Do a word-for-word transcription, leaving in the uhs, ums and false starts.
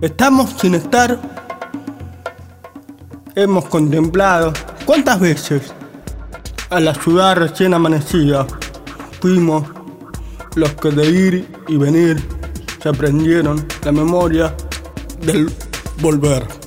Estamos sin estar. Hemos contemplado cuántas veces a la ciudad recién amanecida fuimos los que de ir y venir se aprendieron la memoria del volver.